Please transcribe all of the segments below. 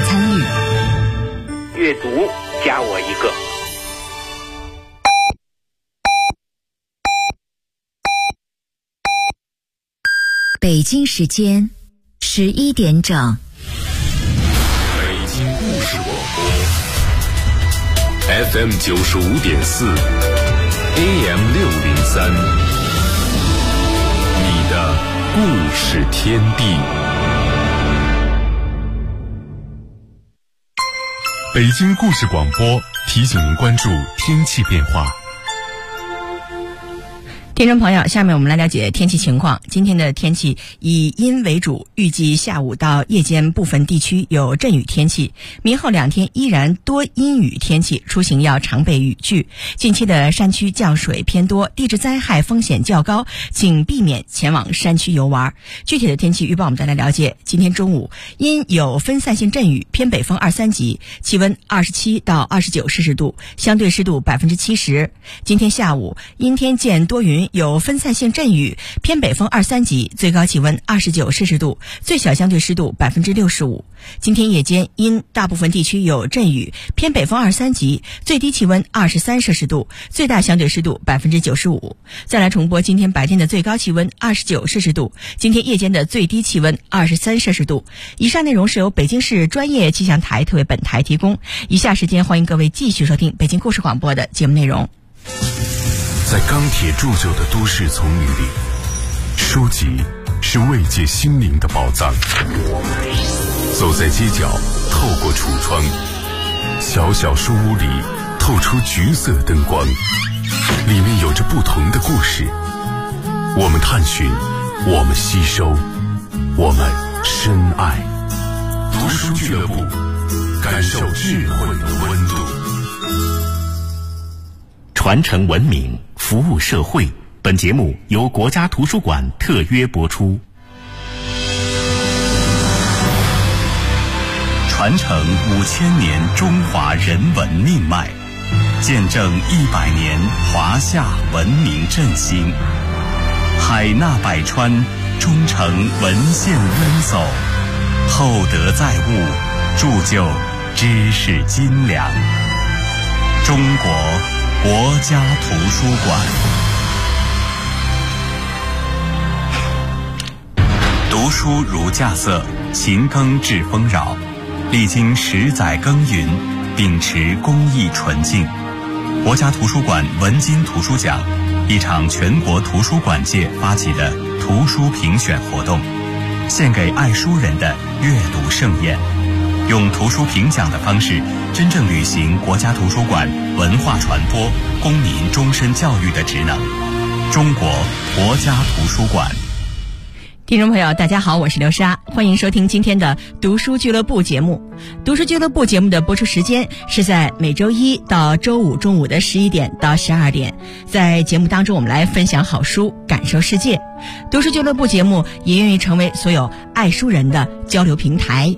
的参与。 阅读加我一个。 北京时间11点整。 北京故事广播 FM 95.4 AM 603，你的故事天地。北京故事广播提醒您关注天气变化。 听众朋友，下面我们来了解天气情况。今天的天气以阴为主，预计下午到夜间部分地区有阵雨天气，明后2天依然多阴雨天气，出行要常备雨具。近期的山区降水偏多，地质灾害风险较高，请避免前往山区游玩。具体的天气预报我们再来了解。今天中午因有分散性阵雨，偏北风2、3级，气温27到29摄氏度，相对湿度70%。今天下午阴天见多云，有分散性阵雨，偏北风2、3级，最高气温29摄氏度，最小相对湿度65%。今天夜间因大部分地区有阵雨，偏北风2、3级，最低气温23摄氏度，最大相对湿度95%。再来重播今天白天的最高气温29摄氏度，今天夜间的最低气温23摄氏度。以上内容是由北京市专业气象台特为本台提供。以下时间欢迎各位继续收听北京故事广播的节目内容。 在钢铁铸就的都市丛林里，书籍是慰藉心灵的宝藏。走在街角，透过橱窗，小小书屋里透出橘色灯光，里面有着不同的故事。我们探寻，我们吸收，我们深爱。读书俱乐部，感受智慧的温度。 传承文明，服务社会。本节目由国家图书馆特约播出。传承5000年中华人文命脉，见证100年华夏文明振兴。海纳百川，忠诚文献渊薮，厚德载物，铸就知识斤两。中国国家图书馆。读书如稼穑，勤耕致丰饶。历经10载耕耘，秉持公益纯净，国家图书馆文津图书奖，一场全国图书馆界发起的图书评选活动，献给爱书人的阅读盛宴。用图书评奖的方式，真正履行国家图书馆文化传播、公民终身教育的职能。中国国家图书馆。 听众朋友大家好，我是刘莎，欢迎收听今天的读书俱乐部节目。读书俱乐部节目的播出时间是在每周1到周5中午的11点到12点。在节目当中，我们来分享好书，感受世界。读书俱乐部节目也愿意成为所有爱书人的交流平台。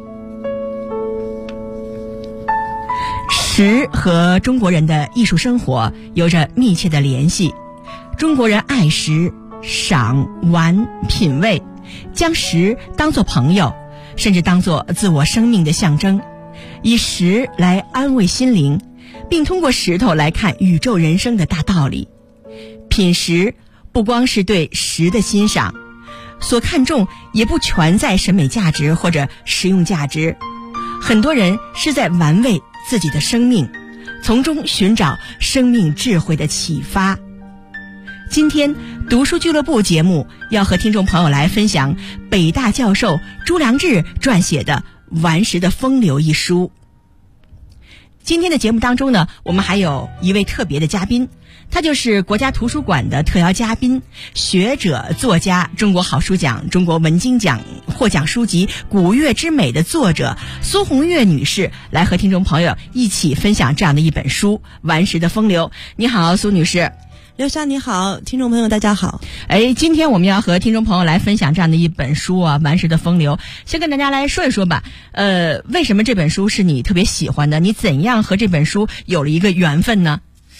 食和中国人的艺术生活有着密切的联系。中国人爱食，赏玩品味，将食当作朋友，甚至当作自我生命的象征，以食来安慰心灵，并通过石头来看宇宙人生的大道理。品食不光是对食的欣赏，所看重也不全在审美价值或者实用价值，很多人是在玩味自己的生命，从中寻找生命智慧的启发。今天读书俱乐部节目要和听众朋友来分享北大教授朱良志撰写的《顽石的风流》一书。今天的节目当中呢，我们还有一位特别的嘉宾，他就是国家图书馆的特邀嘉宾，学者、作家，中国好书奖、中国文津奖获奖书籍《古月之美》的作者苏红月女士，来和听众朋友一起分享这样的一本书《顽石的风流》。你好，苏女士。 刘莎你好，听众朋友大家好。 今天我们要和听众朋友来分享这样的一本书啊，《顽石的风流》。先跟大家来说一说吧，为什么这本书是你特别喜欢的？你怎样和这本书有了一个缘分呢？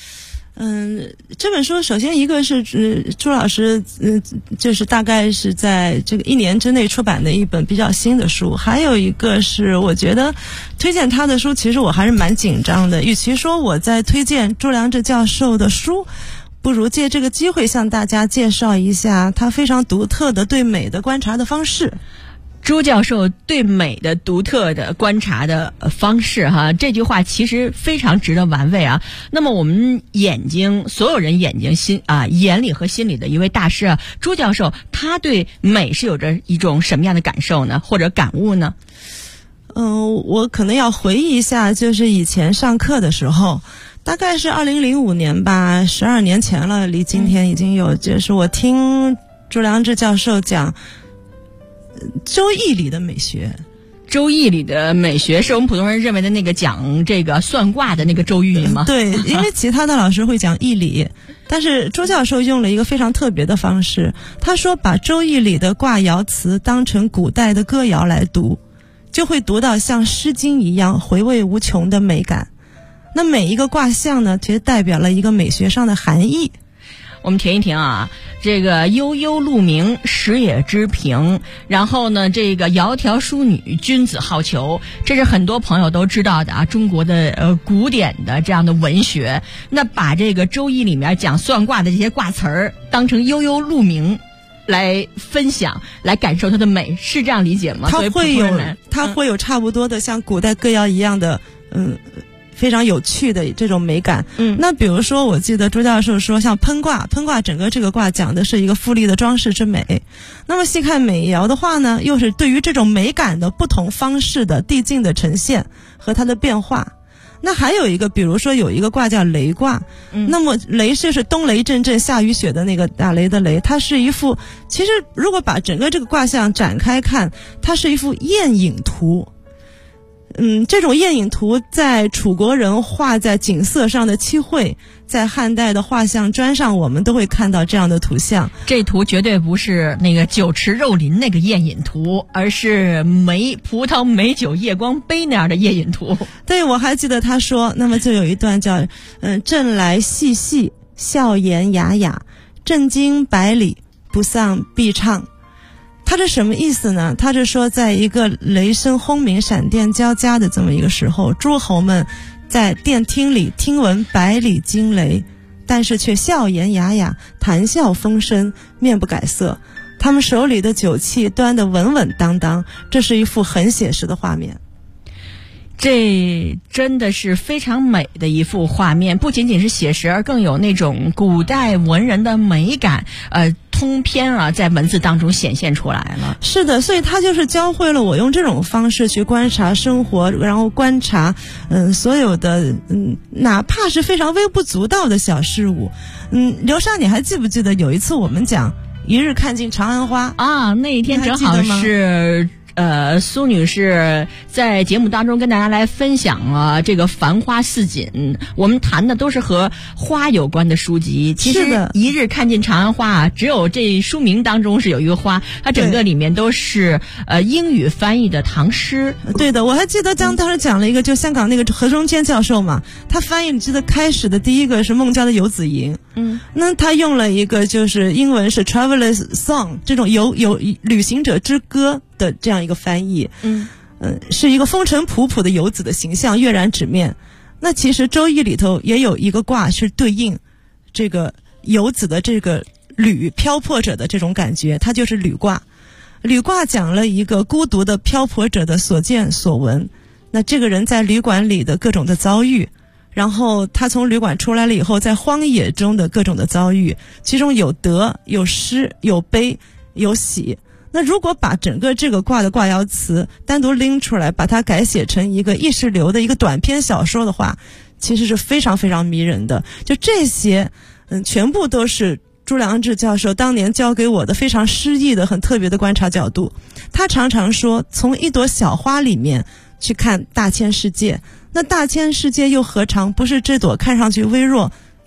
这本书首先一个是朱老师就是大概是在这个1年之内出版的一本比较新的书，还有一个是我觉得推荐他的书，其实我还是蛮紧张的。与其说我在推荐朱良志教授的书，不如借这个机会向大家介绍一下他非常独特的对美的观察的方式。 朱教授对美的独特的观察的方式哈，这句话其实非常值得玩味啊。那么我们所有人眼里和心里的一位大师啊，朱教授他对美是有着一种什么样的感受呢，或者感悟呢？ 我可能要回忆一下，就是以前上课的时候，大概是2005年吧，12年前了，离今天已经有，就是我听朱良志教授讲周易里的美学。 周易里的美学是我们普通人认为的那个讲这个算卦的那个周易吗？ 对，因为其他的老师会讲易理，但是朱教授用了一个非常特别的方式，他说把周易里的卦爻辞当成古代的歌谣来读，就会读到像诗经一样回味无穷的美感。那每一个卦象呢，其实代表了一个美学上的含义。 我们停一停啊，这个悠悠鹿鸣，食野之苹，然后呢，这个窈窕淑女，君子好逑，这是很多朋友都知道的啊，中国的古典的这样的文学。那把这个周易里面讲算卦的这些卦词儿当成悠悠鹿鸣来分享，来感受它的美，是这样理解吗？ 它会有差不多的像古代歌谣一样的非常有趣的这种美感。那比如说我记得朱教授说像喷卦整个这个卦讲的是一个富丽的装饰之美，那么细看美爻的话呢，又是对于这种美感的不同方式的递进的呈现和它的变化。那还有一个，比如说有一个卦叫雷卦，那么雷就是冬雷阵阵下雨雪的那个打雷的雷，它是一幅，其实如果把整个这个卦象展开看，它是一幅艳影图。这种艳影图在楚国人画在景色上的漆绘，在汉代的画像砖上我们都会看到这样的图像。 这图绝对不是那个酒池肉林那个艳影图，而是葡萄美酒夜光杯那样的艳影图。 对，我还记得他说，那么就有一段叫振来细细，笑颜雅雅，震惊百里，不丧必唱。他这什么意思呢？他是说在一个雷声轰鸣闪电交加的这么一个时候，诸侯们在殿厅里听闻百里惊雷，但是却笑颜雅雅，谈笑风生，面不改色，他们手里的酒器端得稳稳当当，这是一幅很写实的画面。 这真的是非常美的一幅画面，不仅仅是写实，而更有那种古代文人的美感，通篇啊在文字当中显现出来了。 是的，所以他就是教会了我用这种方式去观察生活，然后观察所有的哪怕是非常微不足道的小事物。刘莎，你还记不记得有一次我们讲一日看尽长安花啊？那一天正好是苏女士在节目当中跟大家来分享了这个繁花似锦，我们谈的都是和花有关的书籍。其实一日看尽长安花啊，只有这书名当中是有一个花，它整个里面都是英语翻译的唐诗。 对的，我还记得当时讲了一个，就香港那个何中坚教授嘛，他翻译，你记得开始的第一个是孟郊的游子吟，那他用了一个就是英文是 traveler's song 这种有旅行者之歌的这样一个翻译，是一个风尘仆仆的游子的形象跃然纸面。那其实周易里头也有一个卦是对应这个游子的这个旅漂泊者的这种感觉，它就是旅卦。旅卦讲了一个孤独的漂泊者的所见所闻，那这个人在旅馆里的各种的遭遇，然后他从旅馆出来了以后在荒野中的各种的遭遇，其中有得有失有悲有喜。那如果把整个这个卦的卦爻辞单独拎出来，把它改写成一个意识流的一个短篇小说的话，其实是非常非常迷人的。就这些全部都是朱良志教授当年教给我的非常诗意的很特别的观察角度。他常常说，从一朵小花里面去看大千世界，那大千世界又何尝不是这朵看上去微弱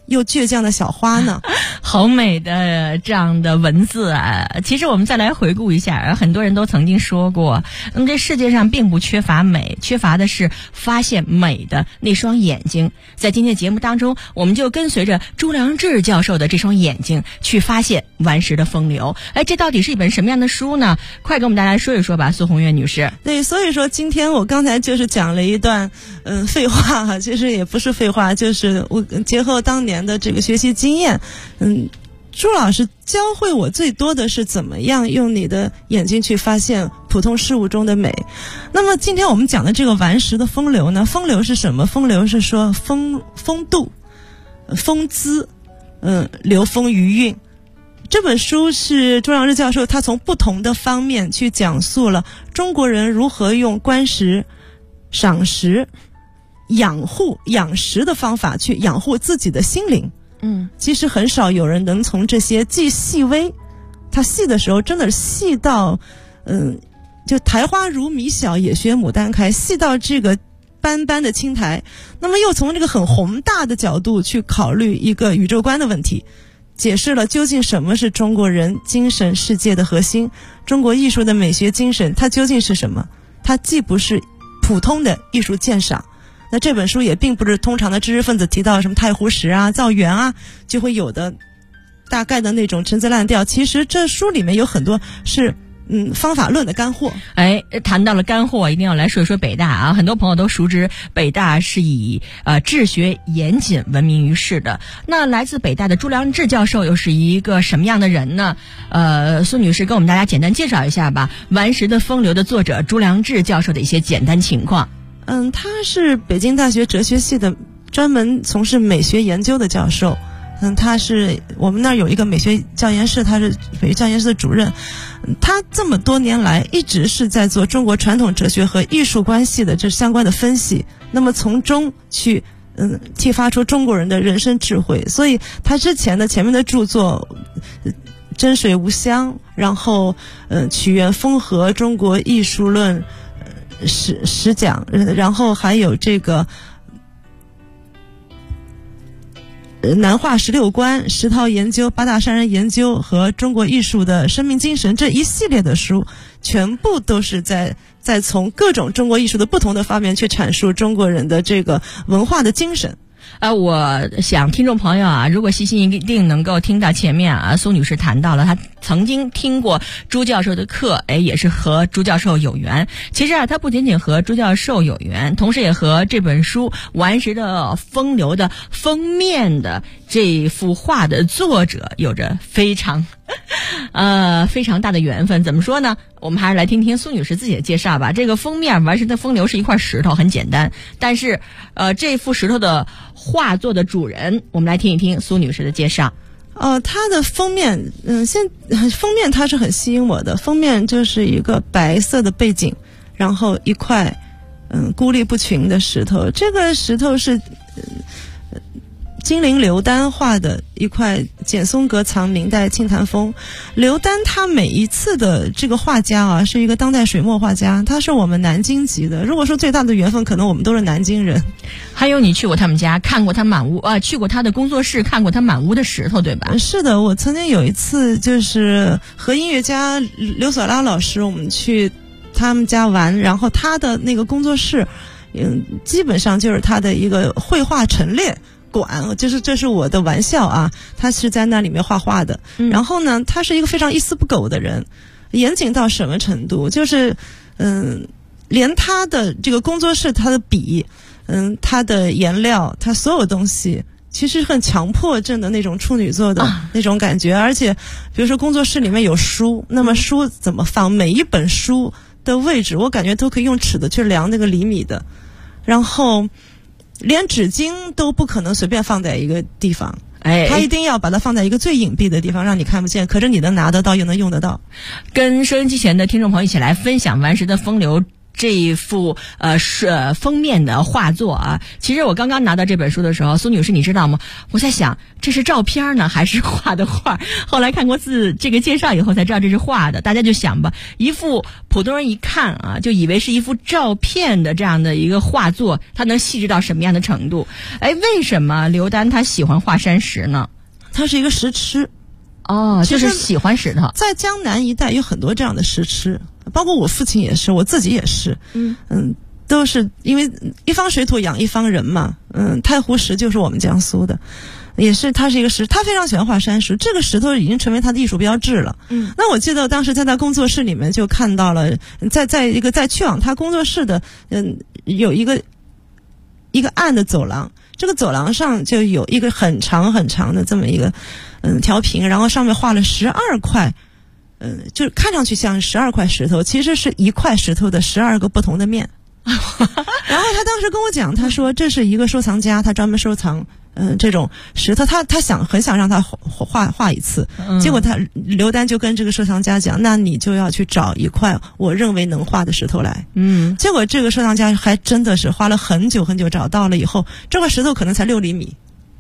又倔强的小花呢？ 好美的这样的文字啊！其实我们再来回顾一下，很多人都曾经说过，这世界上并不缺乏美，缺乏的是发现美的那双眼睛。在今天的节目当中，我们就跟随着朱良志教授的这双眼睛去发现顽石的风流。这到底是一本什么样的书呢？快跟我们大家说一说吧，苏红月女士。 对，所以说今天我刚才就是讲了一段废话哈，其实也不是废话，就是我结合当年的这个学习经验，朱老师教会我最多的是怎么样用你的眼睛去发现普通事物中的美。那么今天我们讲的这个顽石的风流呢，风流是什么？风流是说风度、风姿，流风余韵。这本书是朱良志教授他从不同的方面去讲述了中国人如何用观石、赏石、养石的方法去养护自己的心灵。其实很少有人能从这些既细微，它细的时候真的细到就苔花如米小，也学牡丹开，细到这个斑斑的青苔，那么又从这个很宏大的角度去考虑一个宇宙观的问题，解释了究竟什么是中国人精神世界的核心，中国艺术的美学精神它究竟是什么？它既不是普通的艺术鉴赏，那这本书也并不是通常的知识分子提到什么太湖石啊、造园啊就会有的大概的那种陈词滥调。其实这书里面有很多是方法论的干货。 谈到了干货，一定要来说一说北大啊！很多朋友都熟知北大是以治学严谨闻名于世的。那来自北大的朱良志教授又是一个什么样的人呢？苏女士跟我们大家简单介绍一下吧，《顽石的风流》的作者朱良志教授的一些简单情况。 他是北京大学哲学系的专门从事美学研究的教授。他是我们那儿有一个美学教研室，他是美学教研室的主任。他这么多年来一直是在做中国传统哲学和艺术关系的这相关的分析，那么从中去激发出中国人的人生智慧。所以他前面的著作真水无香，然后曲园风荷、中国艺术论、十讲，然后还有这个南画16观、10套研究、8大山人研究和中国艺术的生命精神，这一系列的书全部都是在从各种中国艺术的不同的方面去阐述中国人的这个文化的精神。 我想听众朋友啊，如果细心一定能够听到前面啊，苏女士谈到了她曾经听过朱教授的课，也是和朱教授有缘。其实啊，她不仅仅和朱教授有缘，同时也和这本书《顽石的风流》的封面的这幅画的作者有着非常大的缘分。怎么说呢？我们还是来听听苏女士自己的介绍吧。这个封面《顽石的风流》是一块石头，很简单，但是这幅石头的画作的主人，我们来听一听苏女士的介绍。 它的封面，封面它是很吸引我的。封面就是一个白色的背景，然后一块孤立不群的石头。这个石头是金陵刘丹画的一块简松阁藏明代清潭峰。刘丹他每一次的这个画家啊，是一个当代水墨画家，他是我们南京籍的。如果说最大的缘分，可能我们都是南京人。 还有你去过他们家，看过他满屋去过他的工作室，看过他满屋的石头，对吧？ 是的，我曾经有一次就是和音乐家刘索拉老师，我们去他们家玩，然后他的那个工作室，基本上就是他的一个绘画陈列馆，就是这是我的玩笑啊，他是在那里面画画的。然后呢，他是一个非常一丝不苟的人，严谨到什么程度？就是连他的这个工作室，他的笔，他的颜料，他所有东西，其实很强迫症的那种处女座的那种感觉。而且，比如说工作室里面有书，那么书怎么放？每一本书的位置，我感觉都可以用尺子去量那个厘米的。然后连纸巾都不可能随便放在一个地方，他一定要把它放在一个最隐蔽的地方，让你看不见，可是你能拿得到又能用得到。 跟收音机前的听众朋友一起来分享《顽石的风流》 这一幅封面的画作啊。其实我刚刚拿到这本书的时候，苏女士你知道吗？我在想这是照片呢还是画的画？后来看过这个介绍以后才知道这是画的。大家就想吧，一幅普通人一看啊，就以为是一幅照片的这样的一个画作，它能细致到什么样的程度？为什么刘丹他喜欢画山石呢？ 他是一个石痴。 就是喜欢石头。 在江南一带有很多这样的石痴，包括我父亲也是，我自己也是。都是因为一方水土养一方人嘛。太湖石就是我们江苏的，也是他是一个石，他非常喜欢画山石，这个石头已经成为他的艺术标志了。那我记得当时在他工作室里面就看到了，在去往他工作室的有一个暗的走廊，这个走廊上就有一个很长很长的这么一个调屏，然后上面画了12块，就是看上去像12块石头，其实是一块石头的12个不同的面。然后他当时跟我讲，他说这是一个收藏家，他专门收藏这种石头，他很想让他画一次。结果刘丹就跟这个收藏家讲，那你就要去找一块我认为能画的石头来。结果这个收藏家还真的是花了很久很久找到了以后，这块石头可能才6厘米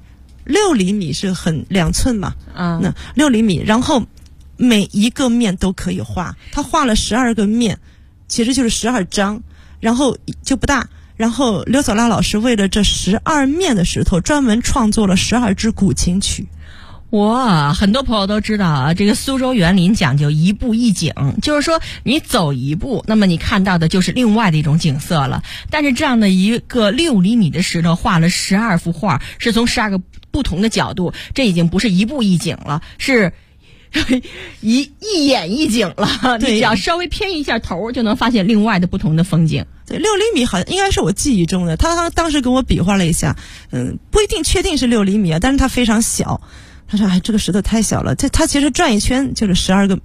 ，6厘米是很2寸嘛。那6厘米，然后每一个面都可以画，他画了12个面，其实就是12张，然后就不大。然后刘佐拉老师为了这12面的石头专门创作了12支古琴曲。 哇，很多朋友都知道啊，这个苏州园林讲究一步一景，就是说你走一步，那么你看到的就是另外的一种景色了。但是这样的一个6厘米的石头画了12幅画，是从12个不同的角度，这已经不是一步一景了，是一眼一景了。你只要稍微偏一下头，就能发现另外的不同的风景。 对，6厘米好像应该是我记忆中的，他当时给我比划了一下，不一定确定是6厘米啊，但是它非常小。他说这个石头太小了，它其实转一圈就是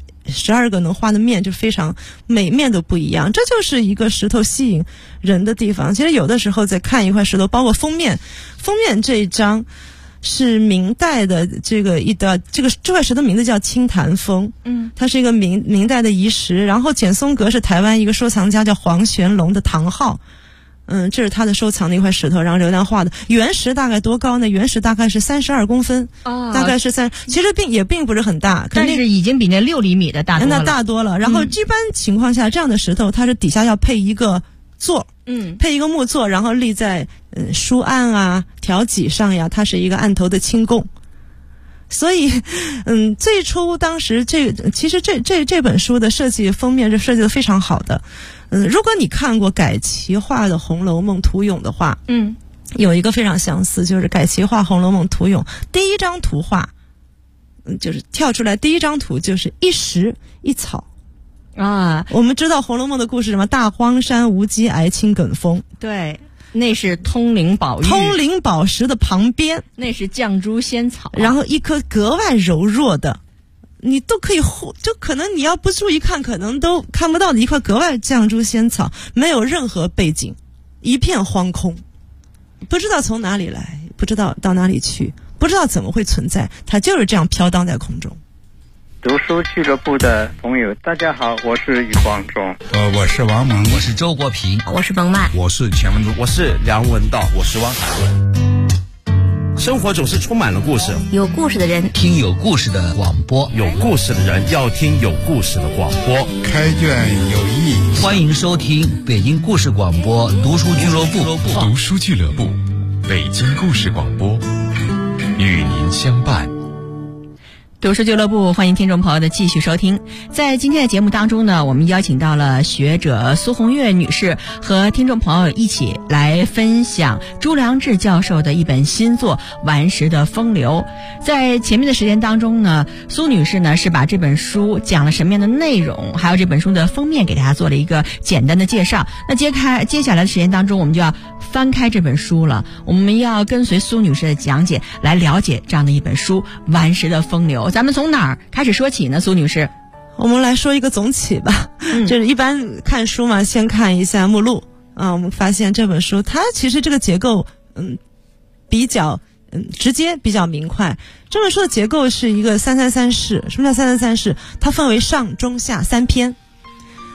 12个能画的面，就非常每面都不一样。这就是一个石头吸引人的地方。其实有的时候在看一块石头，包括封面这一张是明代的这块石头名字叫青檀峰。它是一个明代的遗石，然后简松阁是台湾一个收藏家叫黄玄龙的堂号。这是他的收藏的一块石头，然后刘丹画的。原石大概多高呢？原石大概是32公分，大概是其实也并不是很大， 但是已经比那6厘米的大多了。 那大多了。然后一般情况下，这样的石头它是底下要配一个座，配一个木座，然后立在书案啊、条脊上呀，它是一个案头的清供。所以，最初当时其实这本书的设计封面是设计的非常好的。如果你看过改齐画的《红楼梦》图咏的话，有一个非常相似，就是改齐画《红楼梦》图咏第一张图画，就是跳出来第一张图就是一石一草啊。我们知道《红楼梦》的故事什么？大荒山无稽矮青埂峰， 对。那是通灵宝玉， 通灵宝石的旁边， 那是绛珠仙草， 然后一颗格外柔弱的，你都可以就可能你要不注意看，可能都看不到的一块格外绛珠仙草，没有任何背景，一片荒空，不知道从哪里来，不知道到哪里去，不知道怎么会存在，它就是这样飘荡在空中。 读书俱乐部的朋友，大家好，我是余光中。 我是王蒙， 我是周国平， 我是冯曼， 我是钱文忠， 我是梁文道，我是汪海文。生活总是充满了故事， 有故事的人听有故事的广播， 有故事的人要听有故事的广播。 开卷有益， 欢迎收听北京故事广播读书俱乐部。 读书俱乐部，北京故事广播，与您相伴。 读书俱乐部，欢迎听众朋友的继续收听。在今天的节目当中呢，我们邀请到了学者苏红月女士和听众朋友一起来分享朱良志教授的一本新作《顽石的风流》。在前面的时间当中呢，苏女士呢是把这本书讲了什么样的内容，还有这本书的封面给大家做了一个简单的介绍。那接下来的时间当中，我们就要翻开这本书了，我们要跟随苏女士的讲解来了解这样的一本书《顽石的风流》。咱们从哪儿开始说起呢？苏女士， 我们来说一个总起吧。就是一般看书嘛，先看一下目录啊。我们发现这本书它其实这个结构比较直接，比较明快。这本书的结构是一个333式。什么叫333式？它分为上中下3篇。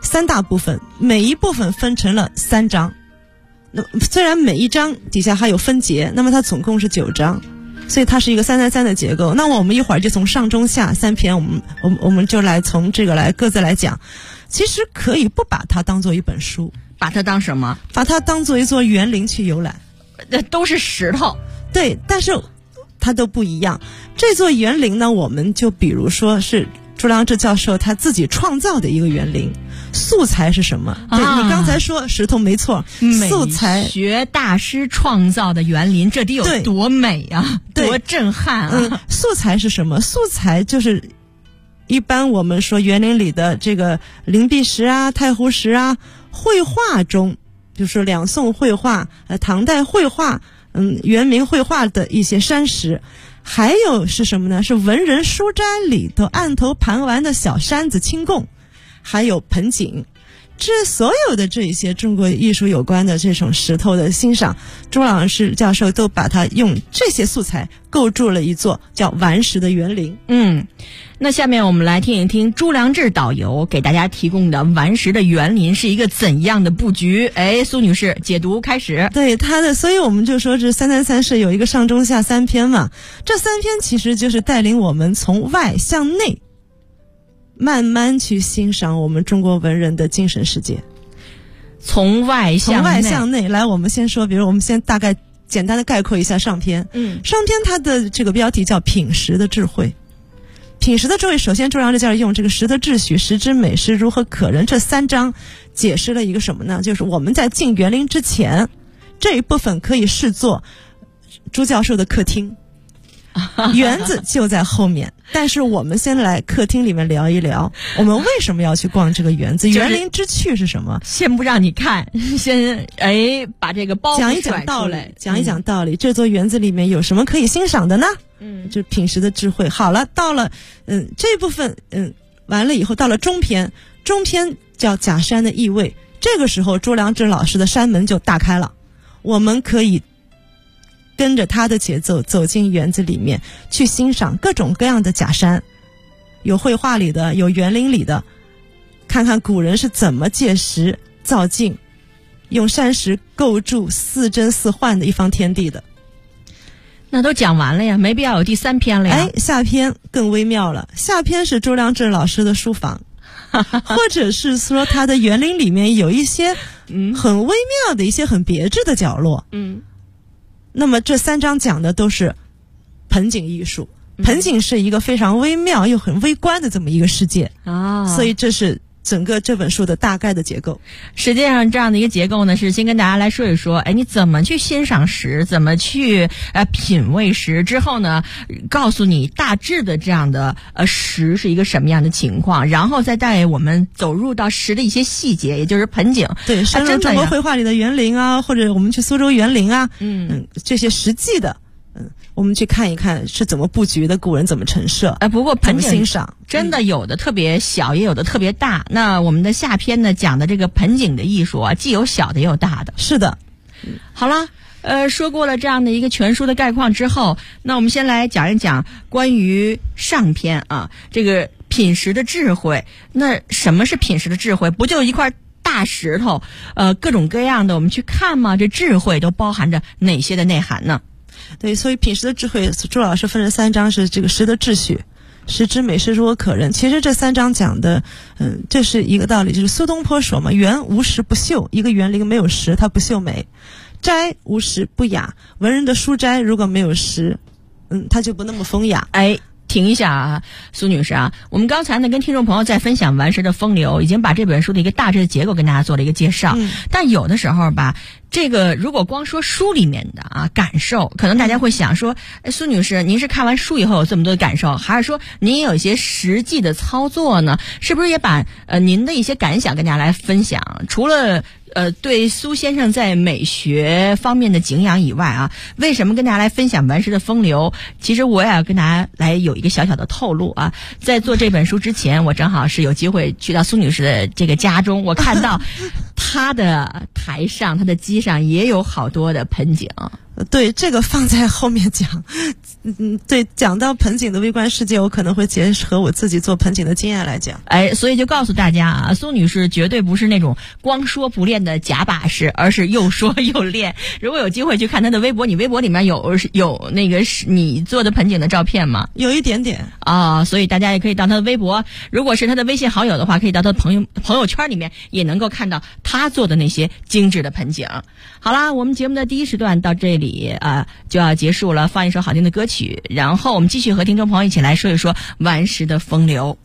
3大部分，每一部分分成了3章。那虽然每一章底下还有分节，那么它总共是9章，所以它是一个333的结构。那我们一会儿就从上中下3篇，我们就来从这个来各自来讲。其实可以不把它当做一本书， 把它当什么？ 把它当做一座园林去游览。 都是石头， 对，但是它都不一样。这座园林呢，我们就比如说是朱良志教授他自己创造的一个园林。素材是什么？对，你刚才说石头没错，素材美学大师创造的园林，这得有多美啊，多震撼啊！ 素材是什么？素材就是一般我们说园林里的这个灵璧石啊、太湖石啊，绘画中，比如说两宋绘画、唐代绘画、元明绘画的一些山石。还有是什么呢？是文人书斋里头案头盘玩的小山子清供，还有盆景。这所有的这一些中国艺术有关的这种石头的欣赏，朱老师教授都把它用这些素材构筑了一座叫顽石的园林。 那下面我们来听一听朱良志导游给大家提供的顽石的园林是一个怎样的布局。苏女士解读开始。 对，所以我们就说这333是有一个上中下3篇嘛，这3篇其实就是带领我们从外向内慢慢去欣赏我们中国文人的精神世界。 从外向内来，我们先说，比如我们先大概简单的概括一下上篇。上篇它的这个标题叫品石的智慧。品石的智慧，首先朱良志教授用这个石的秩序、石之美、石如何可人这3章解释了一个什么呢？就是我们在进园林之前，这一部分可以视作朱教授的客厅，园子就在后面。但是我们先来客厅里面聊一聊，我们为什么要去逛这个园子？园林之趣是什么？ 先不让你看，先把这个包讲一讲道理，讲一讲道理。这座园子里面有什么可以欣赏的呢？就品石的智慧。好了，到了这一部分完了以后，到了中篇叫假山的意味。这个时候朱良志老师的山门就大开了，我们可以跟着他的节奏走进园子里面，去欣赏各种各样的假山，有绘画里的，有园林里的，看看古人是怎么借石造境，用山石构筑似真似幻的一方天地的。 那都讲完了呀，没必要有第3篇了呀。 下篇更微妙了，下篇是朱良志老师的书房，或者是说他的园林里面有一些很微妙的一些很别致的角落。那么这3章讲的都是盆景艺术，盆景是一个非常微妙又很微观的这么一个世界所以这是整个这本书的大概的结构。 实际上这样的一个结构呢，是先跟大家来说一说，你怎么去欣赏石，怎么去品味石，之后呢告诉你大致的这样的石是一个什么样的情况，然后再带我们走入到石的一些细节，也就是盆景。 对，深入中国绘画里的园林啊，或者我们去苏州园林啊，这些实际的我们去看一看是怎么布局的，古人怎么陈设。 不过盆景欣赏真的有的特别小，也有的特别大。那我们的下篇呢讲的这个盆景的艺术啊，既有小的也有大的。 是的。 好了，说过了这样的一个全书的概况之后，那我们先来讲一讲关于上篇啊，这个品石的智慧。那什么是品石的智慧？不就一块大石头，各种各样的我们去看吗？这智慧都包含着哪些的内涵呢？ 对，所以品石的智慧，朱老师分成3章，是这个石的秩序、石之美、石如何可人。其实这3章讲的，这是一个道理，就是苏东坡说嘛，园无石不秀，一个园林没有石，它不秀美；斋无石不雅，文人的书斋如果没有石，它就不那么风雅。 停一下啊，苏女士啊，我们刚才呢跟听众朋友在分享顽石的风流，已经把这本书的一个大致的结构跟大家做了一个介绍。但有的时候吧，这个如果光说书里面的感受，可能大家会想说，苏女士，您是看完书以后有这么多的感受，还是说您也有一些实际的操作呢？是不是也把您的一些感想跟大家来分享？除了对苏先生在美学方面的敬仰以外啊，为什么跟大家来分享顽石的风流？其实我也要跟大家来有一个小小的透露啊，在做这本书之前，我正好是有机会去到苏女士的这个家中，我看到他的台上，他的机上也有好多的盆景。 对，这个放在后面讲。对，讲到盆景的微观世界，我可能会结合我自己做盆景的经验来讲。 所以就告诉大家啊，苏女士绝对不是那种光说不练的假把式，而是又说又练。如果有机会去看她的微博，你微博里面有那个你做的盆景的照片吗？ 有一点点啊，所以大家也可以到她的微博，如果是她的微信好友的话，可以到她的朋友圈里面也能够看到她做的那些精致的盆景。好啦，我们节目的第一时段到这里就要结束了，放一首好听的歌曲，然后我们继续和听众朋友一起来说一说顽石的风流。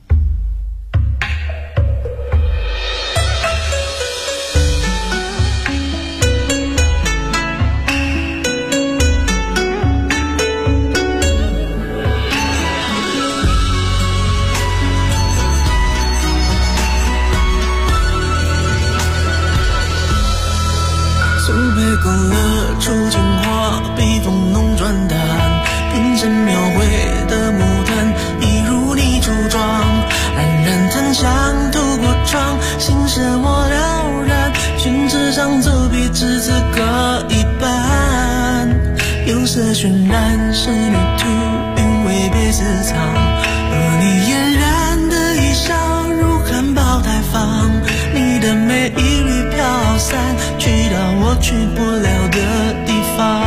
苏北勾勒出情话，笔锋浓转淡，变成描绘的牡丹，一如你初妆，冉冉檀香透过窗，心事我了然，宣纸上走笔只字各一半，有色渲染仕女图，韵味别私藏，而你嫣然的一笑如含苞待放，你的美一缕飘散，去到我去不了的地方。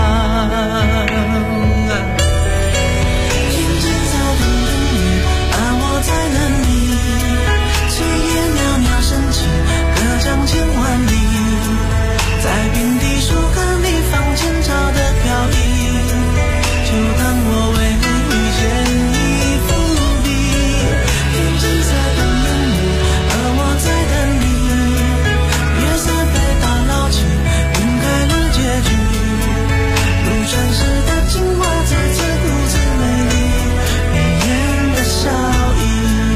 天之在等你，而我在等你，炊烟袅袅升起，隔江千万里，在遍地树根里放前朝的飘逸，就当我为你遇见你伏笔。天之在等你，而我在等你，月色被打捞起，晕开了结局，如传世的情话再次如此美丽，眉眼的笑意。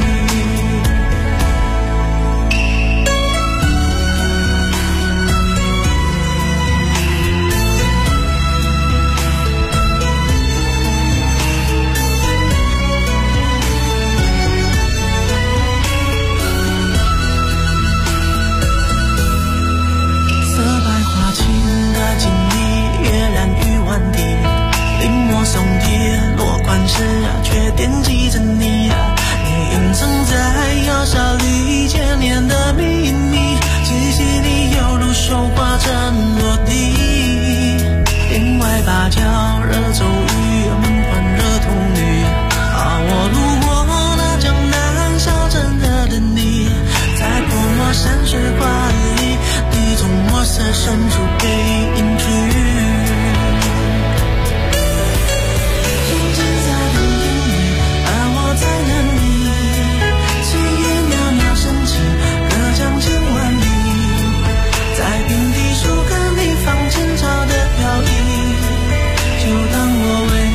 色白花青的锦衣，月染玉碗底，临摹松贴落款时却惦记着你，也隐藏在窑烧里千年的秘密，气息里犹如绣花针落地，帘外芭蕉惹骤雨，门环惹童女，我路过那江南小镇的等你，在泼墨山水画里，你从墨色深处背影去。天之在等你，而我在等你，炊烟袅袅升起，隔江千万里，在遍地树根里放前朝的飘逸，就当我为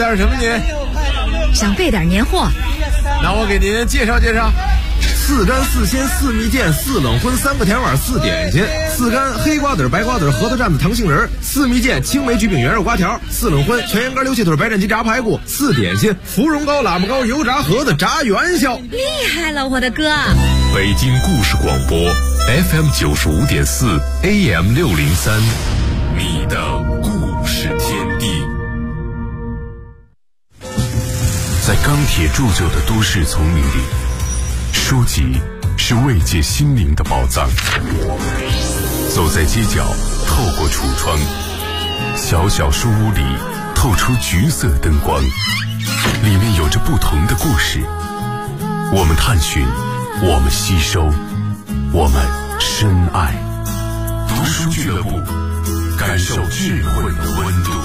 点什么您？ 想备点年货。 那我给您介绍介绍。4干4鲜4蜜饯4冷荤3个甜碗4点心，4干黑瓜子白瓜子核桃蘸子糖杏仁，4蜜饯青梅焗饼圆肉瓜条，4冷荤全羊肝溜切腿白斩鸡炸排骨，4点心芙蓉糕喇嘛糕油炸盒子炸元宵。 厉害了，我的哥！ 北京故事广播 FM 95.4 AM 603，你的故事天地。在钢铁铸就的都市丛林里，书籍是慰藉心灵的宝藏。走在街角，透过橱窗，小小书屋里透出橘色灯光，里面有着不同的故事。我们探寻，我们吸收，我们深爱。读书俱乐部，感受智慧的温度。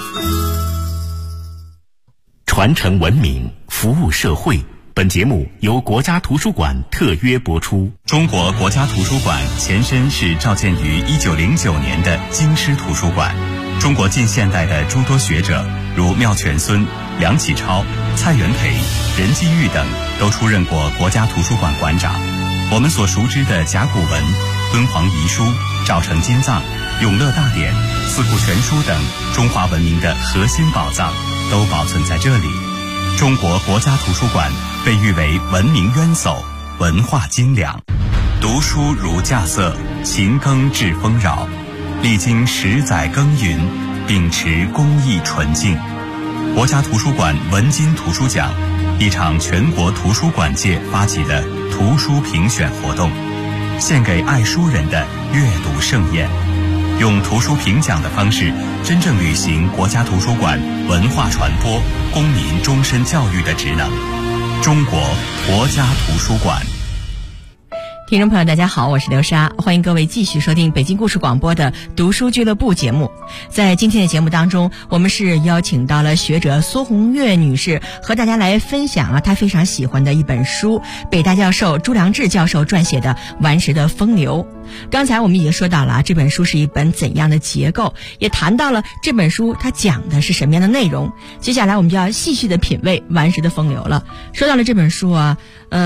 传承文明，服务社会。本节目由国家图书馆特约播出。 中国国家图书馆前身是召建于1909年的京师图书馆。中国近现代的诸多学者，如妙泉孙、梁启超、蔡元培、任继玉等，都出任过国家图书馆馆长。我们所熟知的甲骨文、敦煌遗书、赵城金藏、永乐大典、四库全书等中华文明的核心宝藏，都保存在这里。中国国家图书馆被誉为文明渊薮，文化精良。读书如稼穑，勤耕致丰饶。历经10载耕耘，秉持公益纯净。国家图书馆文津图书奖，一场全国图书馆界发起的图书评选活动，献给爱书人的阅读盛宴。用图书评奖的方式，真正履行国家图书馆文化传播、公民终身教育的职能。中国国家图书馆。 听众朋友大家好，我是刘莎，欢迎各位继续收听北京故事广播的读书俱乐部节目。在今天的节目当中，我们是邀请到了学者苏红月女士，和大家来分享她非常喜欢的一本书，北大教授朱良志教授撰写的《顽石的风流》。刚才我们已经说到了这本书是一本怎样的结构，也谈到了这本书它讲的是什么样的内容。接下来我们就要细细的品味《顽石的风流》了。说到了这本书啊，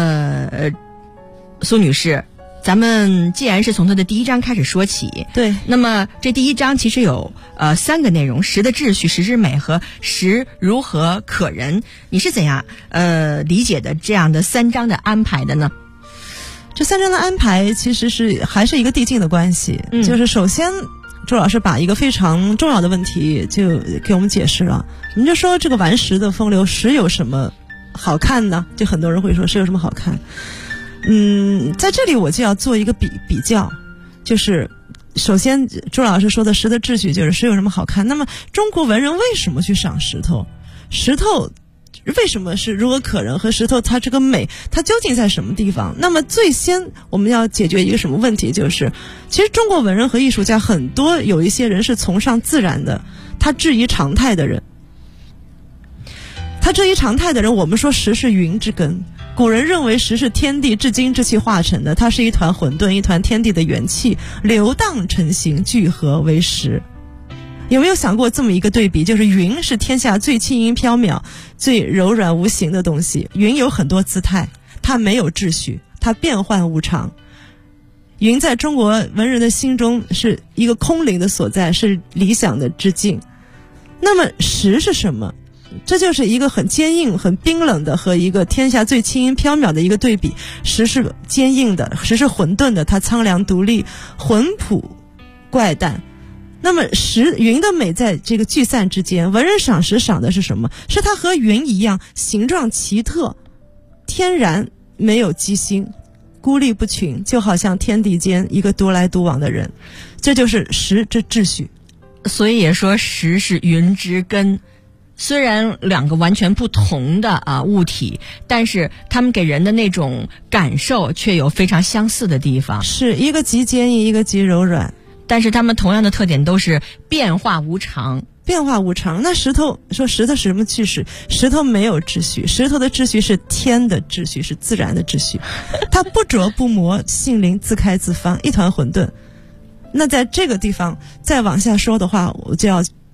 苏女士，咱们既然是从它的第一章开始说起， 对， 那么这第一章其实有3个内容：食的秩序、食之美和食如何可人。你是怎样理解的这样的3章的安排的呢？ 这3章的安排其实还是一个递进的关系，就是首先朱老师把一个非常重要的问题就给我们解释了。我们就说这个顽石的风流，石有什么好看呢？就很多人会说石有什么好看。在这里我就要做一个比较，就是首先朱老师说的石的秩序，就是石有什么好看。那么中国文人为什么去赏石头？石头为什么是如何可人，和石头它这个美它究竟在什么地方？那么最先我们要解决一个什么问题，就是其实中国文人和艺术家很多有一些人是崇尚自然的，他质疑常态的人。他质疑常态的人，我们说石是云之根。古人认为石是天地至精之气化成的，它是一团混沌，一团天地的元气流荡成形，聚合为石。有没有想过这么一个对比，就是云是天下最轻盈缥缈、最柔软无形的东西，云有很多姿态，它没有秩序，它变幻无常。云在中国文人的心中是一个空灵的所在，是理想的致敬。那么石是什么？这就是一个很坚硬很冰冷的和一个天下最轻盈缥缈的一个对比。石是坚硬的，石是混沌的，它苍凉独立，浑朴怪诞。那么云的美在这个聚散之间，文人赏石赏的是什么？是它和云一样形状奇特，天然没有机心，孤立不群，就好像天地间一个独来独往的人。这就是石之秩序。 所以也说石是云之根。虽然2个完全不同的物体，但是它们给人的那种感受却有非常相似的地方。 是一个极坚硬，一个极柔软， 但是它们同样的特点都是变化无常。 变化无常。那石头说石头是什么秩序？石头没有秩序，石头的秩序是天的秩序，是自然的秩序。它不琢不磨，性灵自开自放，一团混沌。那在这个地方再往下说的话，我就要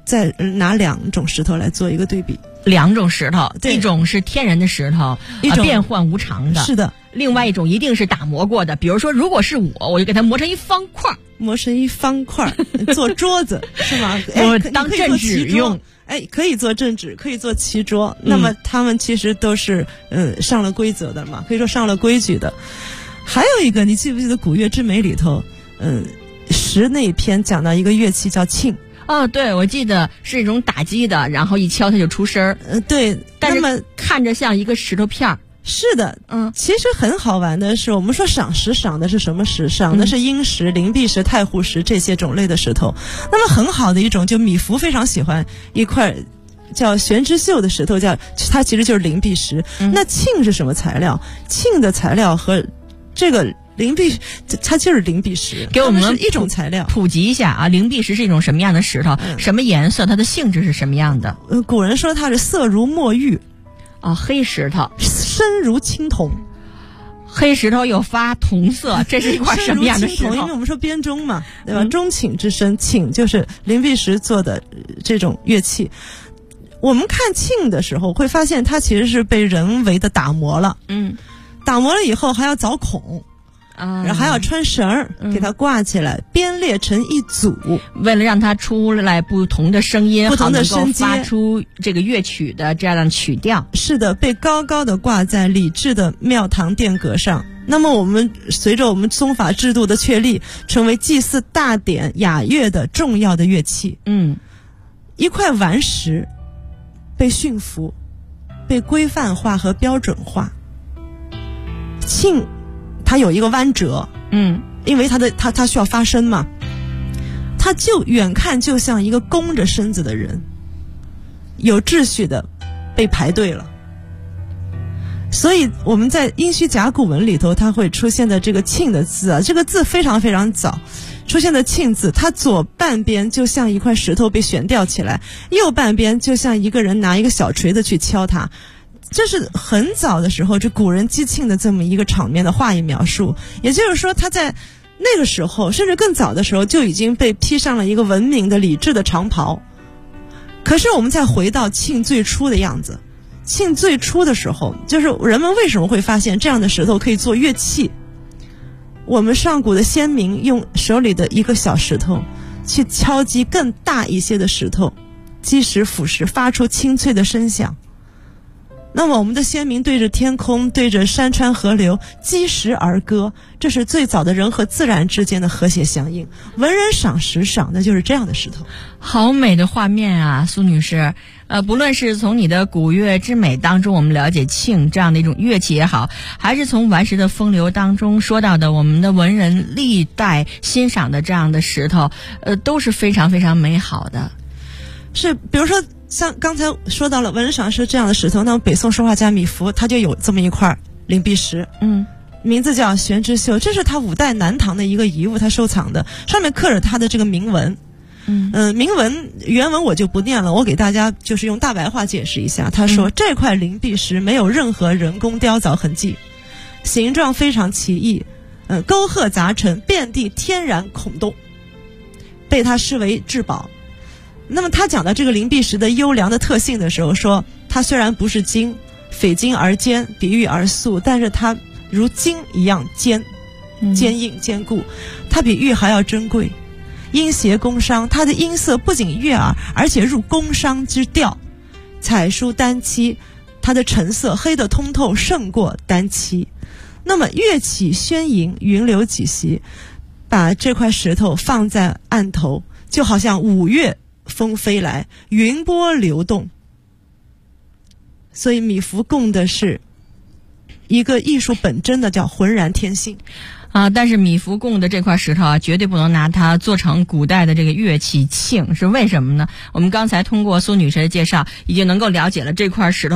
再拿2种石头来做一个对比。 2种石头， 对， 一种是天然的石头， 一种变幻无常的， 是的。 另外一种一定是打磨过的，比如说，如果是我就给它磨成一方块，做桌子是吗？ 我当镇纸用。 可以做镇纸，可以做棋桌。那么他们其实都是上了规则的嘛，可以说上了规矩的。还有一个，你记不记得《古乐之美》里头，10那一篇讲到一个乐器叫磬。 对，我记得是一种打击的，然后一敲它就出声儿。 对， 但是看着像一个石头片儿。 是的，其实很好玩的是，我们说赏石赏的是什么石？赏的是鹰石、灵璧石、太湖石这些种类的石头。那么很好的一种，就米芾非常喜欢一块叫玄之秀的石头，它其实就是灵璧石。那磬是什么材料？磬的材料和这个灵璧，它就是灵璧石， 给我们是一种材料。 普及一下啊，灵璧石是一种什么样的石头？什么颜色？它的性质是什么样的？ 古人说它是色如墨玉。 黑石头， 深如青铜。 黑石头又发铜色，这是一块什么样的石头？ 因为我们说编钟嘛，对吧？钟磬之声，磬就是灵璧石做的这种乐器。我们看磬的时候，会发现它其实是被人为的打磨了。打磨了以后还要凿孔。然后还要穿绳儿给它挂起来，编列成一组， 为了让它出来不同的声音， 不同的声阶， 发出这个乐曲的这样的曲调。 是的，被高高的挂在礼制的庙堂殿阁上。那么我们随着我们宗法制度的确立，成为祭祀大典雅乐的重要的乐器。一块顽石被驯服，被规范化和标准化。磬它有一个弯折，因为它需要发声嘛，它就远看就像一个弓着身子的人，有秩序的被排队了。所以我们在殷墟甲骨文里头，它会出现的这个磬的字啊，这个字非常非常早出现的磬字，它左半边就像一块石头被悬吊起来，右半边就像一个人拿一个小锤子去敲它。这是很早的时候，这古人击磬的这么一个场面的画意描述。也就是说，他在那个时候，甚至更早的时候，就已经被披上了一个文明的礼制的长袍。可是我们再回到磬最初的样子，磬最初的时候，就是人们为什么会发现这样的石头可以做乐器？我们上古的先民用手里的一个小石头去敲击更大一些的石头，击石腐蚀，发出清脆的声响。那么我们的先民对着天空，对着山川河流击石而歌，这是最早的人和自然之间的和谐相应。文人赏石赏的就是这样的石头。 好美的画面啊，苏女士。不论是从你的古乐之美当中我们了解磬这样的一种乐器也好，还是从顽石的风流当中说到的我们的文人历代欣赏的这样的石头，都是非常非常美好的。 是，比如说像刚才说到了文人赏石这样的石头，那么北宋书画家米芾他就有这么一块灵璧石，名字叫玄之秀，这是他5代南唐的一个遗物，他收藏的，上面刻着他的这个铭文。铭文原文我就不念了，我给大家就是用大白话解释一下。他说，这块灵璧石没有任何人工雕凿痕迹，形状非常奇异，沟壑杂陈，遍地天然孔洞，被他视为至宝。那么他讲到这个灵璧石的优良的特性的时候，说它虽然不是金，匪金而坚，比玉而素，但是它如金一样坚硬坚固，它比玉还要珍贵。音谐宫商，它的音色不仅悦耳，而且入宫商之调。彩书丹漆，它的成色黑得通透，胜过丹漆。那么乐起宣吟，云流几席，把这块石头放在案头，就好像5月风飞来，云波流动。所以米芾供的是一个艺术本真的叫浑然天性。 但是米芾供的这块石头啊，绝对不能拿它做成古代的这个乐器磬，是为什么呢？我们刚才通过苏女士的介绍，已经能够了解了这块石头